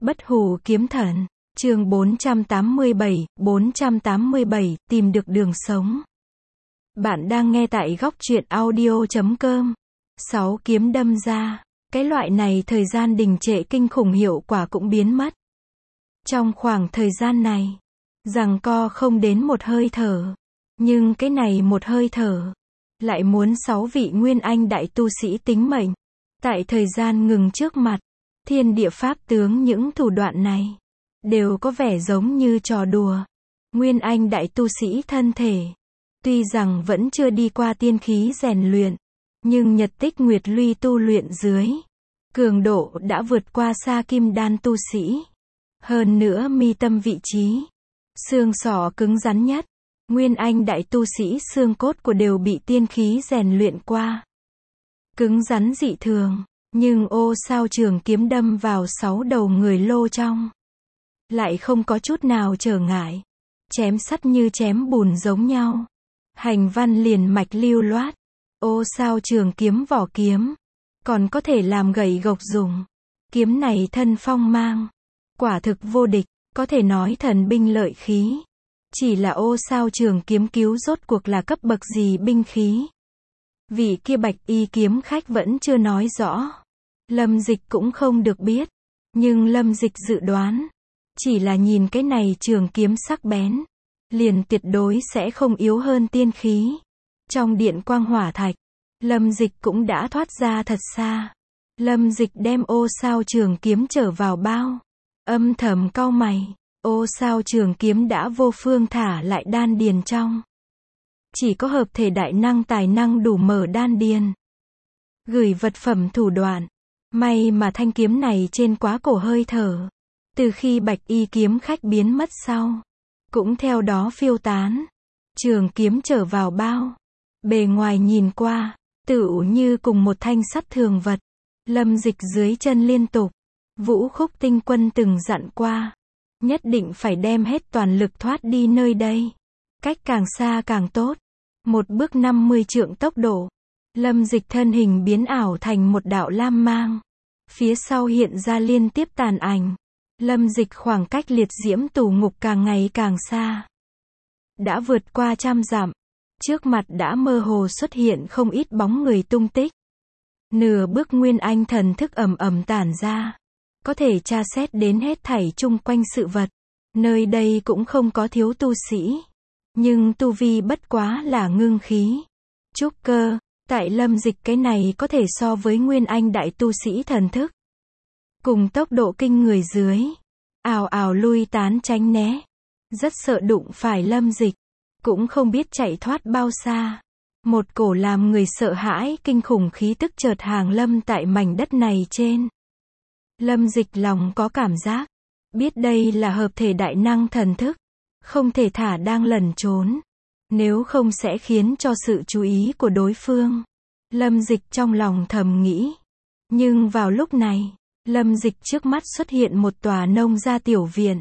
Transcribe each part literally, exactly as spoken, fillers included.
Bất hủ kiếm thần, chương bốn trăm tám mươi bảy, bốn trăm tám mươi bảy, tìm được đường sống. Bạn đang nghe tại góc truyện audio chấm com. sáu kiếm đâm ra, cái loại này thời gian đình trệ kinh khủng hiệu quả cũng biến mất. Trong khoảng thời gian này, giằng co không đến một hơi thở, nhưng cái này một hơi thở, lại muốn sáu vị nguyên anh đại tu sĩ tính mệnh. Tại thời gian ngừng trước mặt, thiên địa pháp tướng những thủ đoạn này, đều có vẻ giống như trò đùa. Nguyên anh đại tu sĩ thân thể, tuy rằng vẫn chưa đi qua tiên khí rèn luyện, nhưng nhật tích nguyệt luy tu luyện dưới, cường độ đã vượt qua xa kim đan tu sĩ. Hơn nữa mi tâm vị trí, xương sọ cứng rắn nhất, nguyên anh đại tu sĩ xương cốt của đều bị tiên khí rèn luyện qua. Cứng rắn dị thường, nhưng ô sao trường kiếm đâm vào sáu đầu người lô trong, lại không có chút nào trở ngại, chém sắt như chém bùn giống nhau. Hành văn liền mạch lưu loát, ô sao trường kiếm vỏ kiếm, còn có thể làm gậy gộc dùng. Kiếm này thân phong mang, quả thực vô địch, có thể nói thần binh lợi khí. Chỉ là ô sao trường kiếm cứu rốt cuộc là cấp bậc gì binh khí? Vị kia bạch y kiếm khách vẫn chưa nói rõ. Lâm Dịch cũng không được biết. Nhưng Lâm Dịch dự đoán, chỉ là nhìn cái này trường kiếm sắc bén, liền tuyệt đối sẽ không yếu hơn tiên khí. Trong điện quang hỏa thạch, Lâm Dịch cũng đã thoát ra thật xa. Lâm Dịch đem ô sao trường kiếm trở vào bao, âm thầm cau mày. Ô sao trường kiếm đã vô phương thả lại đan điền trong. Chỉ có hợp thể đại năng tài năng đủ mở đan điền, gửi vật phẩm thủ đoạn. May mà thanh kiếm này trên quá cổ hơi thở, từ khi bạch y kiếm khách biến mất sau, cũng theo đó phiêu tán. Trường kiếm trở vào bao, bề ngoài nhìn qua, tựu như cùng một thanh sắt thường vật. Lâm Dịch dưới chân liên tục, Vũ Khúc Tinh Quân từng dặn qua, nhất định phải đem hết toàn lực thoát đi nơi đây. Cách càng xa càng tốt. Một bước năm mươi trượng tốc độ. Lâm Dịch thân hình biến ảo thành một đạo lam mang. Phía sau hiện ra liên tiếp tàn ảnh. Lâm Dịch khoảng cách liệt diễm tù ngục càng ngày càng xa. Đã vượt qua trăm dặm. Trước mặt đã mơ hồ xuất hiện không ít bóng người tung tích. Nửa bước nguyên anh thần thức ầm ầm tản ra, có thể tra xét đến hết thảy chung quanh sự vật. Nơi đây cũng không có thiếu tu sĩ, nhưng tu vi bất quá là ngưng khí, trúc cơ. Tại Lâm Dịch cái này có thể so với nguyên anh đại tu sĩ thần thức, cùng tốc độ kinh người dưới, ào ào lui tán tránh né, rất sợ đụng phải Lâm Dịch, cũng không biết chạy thoát bao xa. Một cổ làm người sợ hãi kinh khủng khí tức chợt hàng lâm tại mảnh đất này trên. Lâm Dịch lòng có cảm giác, biết đây là hợp thể đại năng thần thức, không thể thả đang lẩn trốn, nếu không sẽ khiến cho sự chú ý của đối phương. Lâm Dịch trong lòng thầm nghĩ. Nhưng vào lúc này, Lâm Dịch trước mắt xuất hiện một tòa nông gia tiểu viện.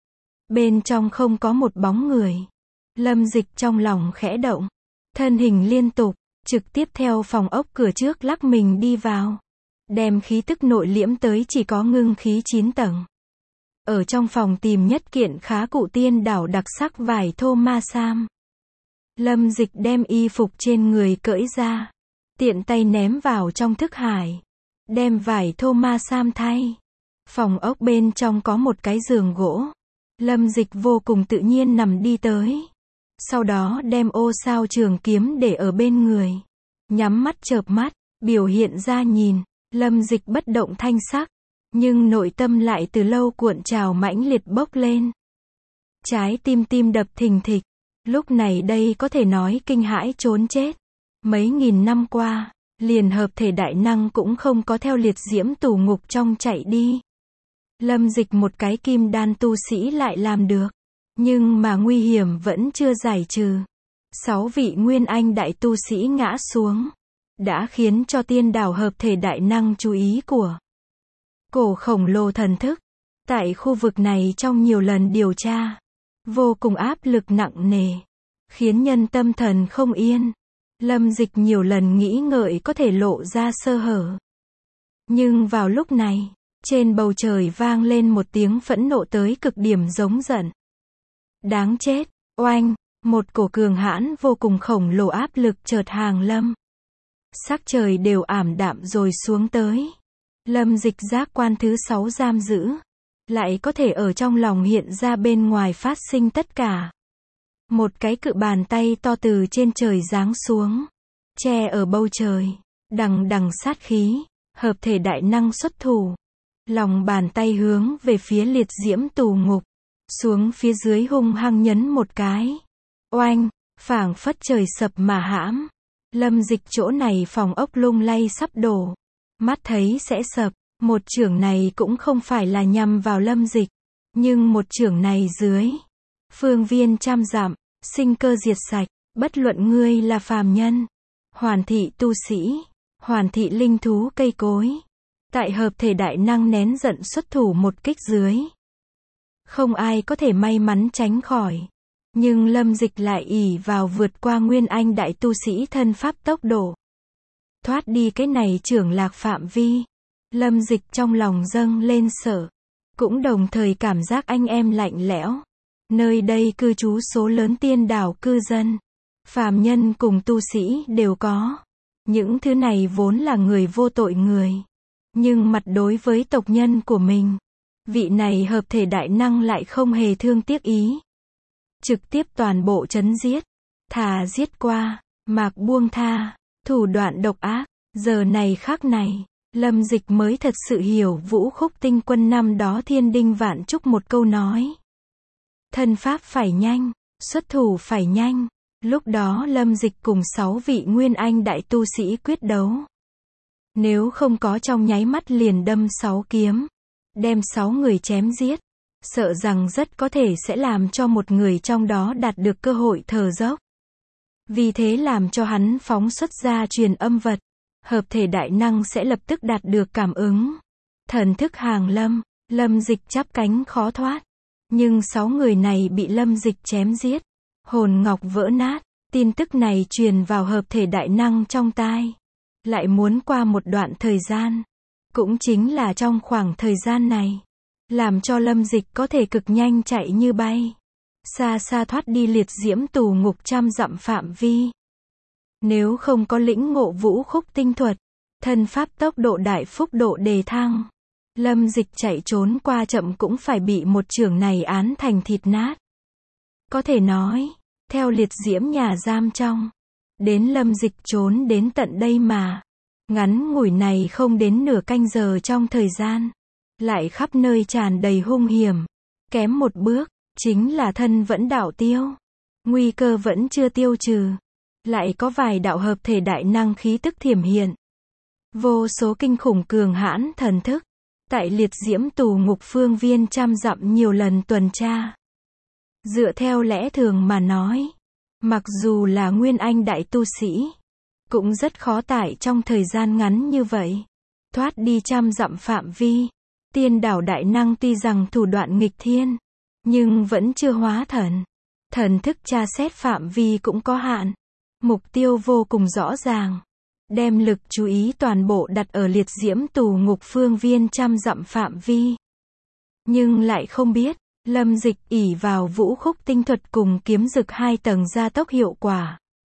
Bên trong không có một bóng người. Lâm Dịch trong lòng khẽ động, thân hình liên tục, trực tiếp theo phòng ốc cửa trước lắc mình đi vào, đem khí tức nội liễm tới chỉ có ngưng khí chín tầng. Ở trong phòng tìm nhất kiện khá cụ tiên đảo đặc sắc vải thô ma sam. Lâm Dịch đem y phục trên người cởi ra, tiện tay ném vào trong thức hải, đem vải thô ma sam thay. Phòng ốc bên trong có một cái giường gỗ. Lâm Dịch vô cùng tự nhiên nằm đi tới, sau đó đem ô sao trường kiếm để ở bên người, nhắm mắt chợp mắt, biểu hiện ra nhìn. Lâm Dịch bất động thanh sắc, nhưng nội tâm lại từ lâu cuộn trào mãnh liệt bốc lên. Trái tim tim đập thình thịch, lúc này đây có thể nói kinh hãi trốn chết. Mấy nghìn năm qua, liền hợp thể đại năng cũng không có theo liệt diễm tù ngục trong chạy đi. Lâm Dịch một cái kim đan tu sĩ lại làm được, nhưng mà nguy hiểm vẫn chưa giải trừ. Sáu vị nguyên anh đại tu sĩ ngã xuống, đã khiến cho tiên đảo hợp thể đại năng chú ý của cổ khổng lồ thần thức. Tại khu vực này trong nhiều lần điều tra, vô cùng áp lực nặng nề, khiến nhân tâm thần không yên. Lâm Dịch nhiều lần nghĩ ngợi có thể lộ ra sơ hở. Nhưng vào lúc này, Trên bầu trời vang lên một tiếng phẫn nộ tới cực điểm giống giận. Đáng chết, oanh, một cổ cường hãn vô cùng khổng lồ áp lực chợt hàng Lâm. Sắc trời đều ảm đạm rồi xuống tới. Lâm Dịch giác quan thứ sáu giam giữ. Lại có thể ở trong lòng hiện ra bên ngoài phát sinh tất cả. Một cái cự bàn tay to từ trên trời giáng xuống. Che ở bầu trời. Đằng đằng sát khí. Hợp thể đại năng xuất thủ. Lòng bàn tay hướng về phía liệt diễm tù ngục. Xuống phía dưới hung hăng nhấn một cái. Oanh, phảng phất trời sập mà hãm. Lâm Dịch chỗ này phòng ốc lung lay sắp đổ. Mắt thấy sẽ sập. Một chưởng này cũng không phải là nhằm vào Lâm Dịch. Nhưng một chưởng này dưới. Phương viên trăm dặm. Sinh cơ diệt sạch. Bất luận ngươi là phàm nhân. Hoàn thị tu sĩ. Hoàn thị linh thú cây cối. Tại hợp thể đại năng nén giận xuất thủ một kích dưới. Không ai có thể may mắn tránh khỏi. Nhưng Lâm Dịch lại ỷ vào vượt qua nguyên anh đại tu sĩ thân pháp tốc độ. Thoát đi cái này trưởng lạc phạm vi. Lâm Dịch trong lòng dâng lên sợ. Cũng đồng thời cảm giác anh em lạnh lẽo. Nơi đây cư trú số lớn tiên đảo cư dân. Phàm nhân cùng tu sĩ đều có. Những thứ này vốn là người vô tội người. Nhưng mặt đối với tộc nhân của mình. Vị này hợp thể đại năng lại không hề thương tiếc ý. Trực tiếp toàn bộ chấn giết. Thà giết qua, mạc buông tha. Thủ đoạn độc ác. Giờ này khắc này. Lâm Dịch mới thật sự hiểu Vũ Khúc Tinh Quân năm đó thiên đinh vạn trúc một câu nói. Thân pháp phải nhanh, xuất thủ phải nhanh. Lúc đó Lâm Dịch cùng sáu vị nguyên anh đại tu sĩ quyết đấu. Nếu không có trong nháy mắt liền đâm sáu kiếm, đem sáu người chém giết, sợ rằng rất có thể sẽ làm cho một người trong đó đạt được cơ hội thở dốc. Vì thế làm cho hắn phóng xuất ra truyền âm vật. Hợp thể đại năng sẽ lập tức đạt được cảm ứng. Thần thức hàng Lâm, Lâm Dịch chắp cánh khó thoát. Nhưng sáu người này bị Lâm Dịch chém giết. Hồn ngọc vỡ nát. Tin tức này truyền vào hợp thể đại năng trong tai. Lại muốn qua một đoạn thời gian. Cũng chính là trong khoảng thời gian này. Làm cho Lâm Dịch có thể cực nhanh chạy như bay. Xa xa thoát đi liệt diễm tù ngục trăm dặm phạm vi. Nếu không có lĩnh ngộ Vũ Khúc tinh thuật, thân pháp tốc độ đại phúc độ đề thăng, Lâm Dịch chạy trốn qua chậm cũng phải bị một chưởng này án thành thịt nát. Có thể nói, theo liệt diễm nhà giam trong, đến Lâm Dịch trốn đến tận đây mà. Ngắn ngủi này không đến nửa canh giờ trong thời gian, lại khắp nơi tràn đầy hung hiểm. Kém một bước, chính là thân vẫn đạo tiêu. Nguy cơ vẫn chưa tiêu trừ. Lại có vài đạo hợp thể đại năng khí tức thiểm hiện. Vô số kinh khủng cường hãn thần thức. Tại liệt diễm tù ngục phương viên trăm dặm nhiều lần tuần tra. Dựa theo lẽ thường mà nói. Mặc dù là nguyên anh đại tu sĩ. Cũng rất khó tải trong thời gian ngắn như vậy. Thoát đi trăm dặm phạm vi. Tiên đảo đại năng tuy rằng thủ đoạn nghịch thiên. Nhưng vẫn chưa hóa thần. Thần thức tra xét phạm vi cũng có hạn. Mục tiêu vô cùng rõ ràng. Đem lực chú ý toàn bộ đặt ở liệt diễm tù ngục phương viên trăm dặm phạm vi. Nhưng lại không biết, Lâm Dịch ỷ vào Vũ Khúc tinh thuật cùng kiếm dực hai tầng gia tốc hiệu quả.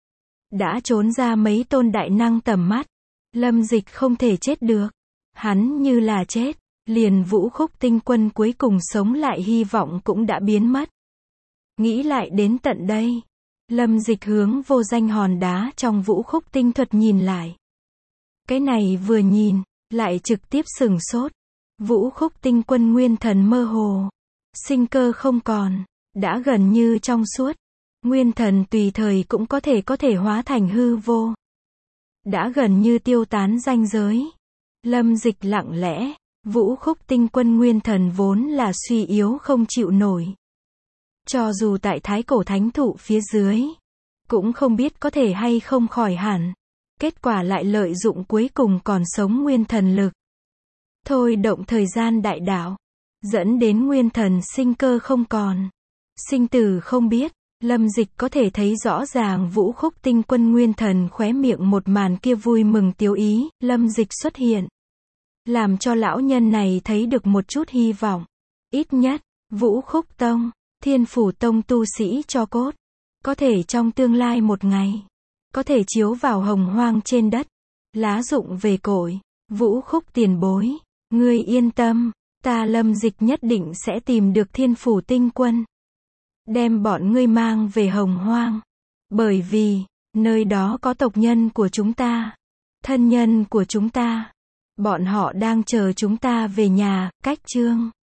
Đã trốn ra mấy tôn đại năng tầm mắt. Lâm Dịch không thể chết được. Hắn như là chết, liền Vũ Khúc tinh quân cuối cùng sống lại hy vọng cũng đã biến mất. Nghĩ lại đến tận đây. Lâm Dịch hướng vô danh hòn đá trong Vũ Khúc tinh thuật nhìn lại. Cái này vừa nhìn, lại trực tiếp sửng sốt. Vũ Khúc tinh quân nguyên thần mơ hồ. Sinh cơ không còn. Đã gần như trong suốt. Nguyên thần tùy thời cũng có thể có thể hóa thành hư vô. Đã gần như tiêu tán ranh giới. Lâm Dịch lặng lẽ. Vũ Khúc tinh quân nguyên thần vốn là suy yếu không chịu nổi. Cho dù tại thái cổ thánh thụ phía dưới, cũng không biết có thể hay không khỏi hẳn. Kết quả lại lợi dụng cuối cùng còn sống nguyên thần lực. Thôi động thời gian đại đạo, dẫn đến nguyên thần sinh cơ không còn. Sinh tử không biết, Lâm Dịch có thể thấy rõ ràng Vũ Khúc tinh quân nguyên thần khóe miệng một màn kia vui mừng tiếu ý, Lâm Dịch xuất hiện. làm cho lão nhân này thấy được một chút hy vọng. Ít nhất, Vũ Khúc Tông, Thiên Phủ Tông tu sĩ cho cốt, có thể trong tương lai một ngày, có thể chiếu vào hồng hoang trên đất, lá rụng về cội. Vũ Khúc tiền bối, ngươi yên tâm, ta Lâm Dịch nhất định sẽ tìm được Thiên Phủ tinh quân, đem bọn ngươi mang về hồng hoang, bởi vì, nơi đó có tộc nhân của chúng ta, thân nhân của chúng ta, bọn họ đang chờ chúng ta về nhà. Cách chương